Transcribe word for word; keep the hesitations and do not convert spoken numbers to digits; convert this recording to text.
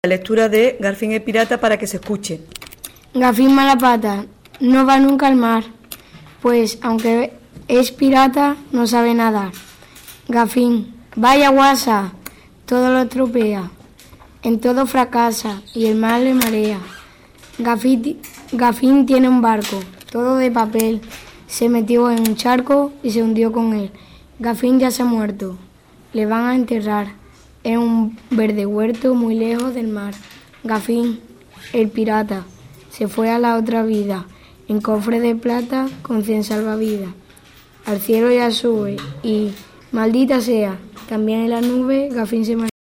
La lectura de Garfín el pirata para que se escuche. Gafín Malapata no va nunca al mar, pues aunque es pirata no sabe nadar. Gafín, vaya guasa, todo lo estropea, en todo fracasa y el mar le marea. Gafín, Gafín tiene un barco, todo de papel, se metió en un charco y se hundió con él. Gafín ya se ha muerto, le van a enterrar en un verde huerto muy lejos del mar. Gafín, el pirata, se fue a la otra vida, en cofre de plata con cien salvavidas. Al cielo ya sube y, maldita sea, también en la nube Gafín se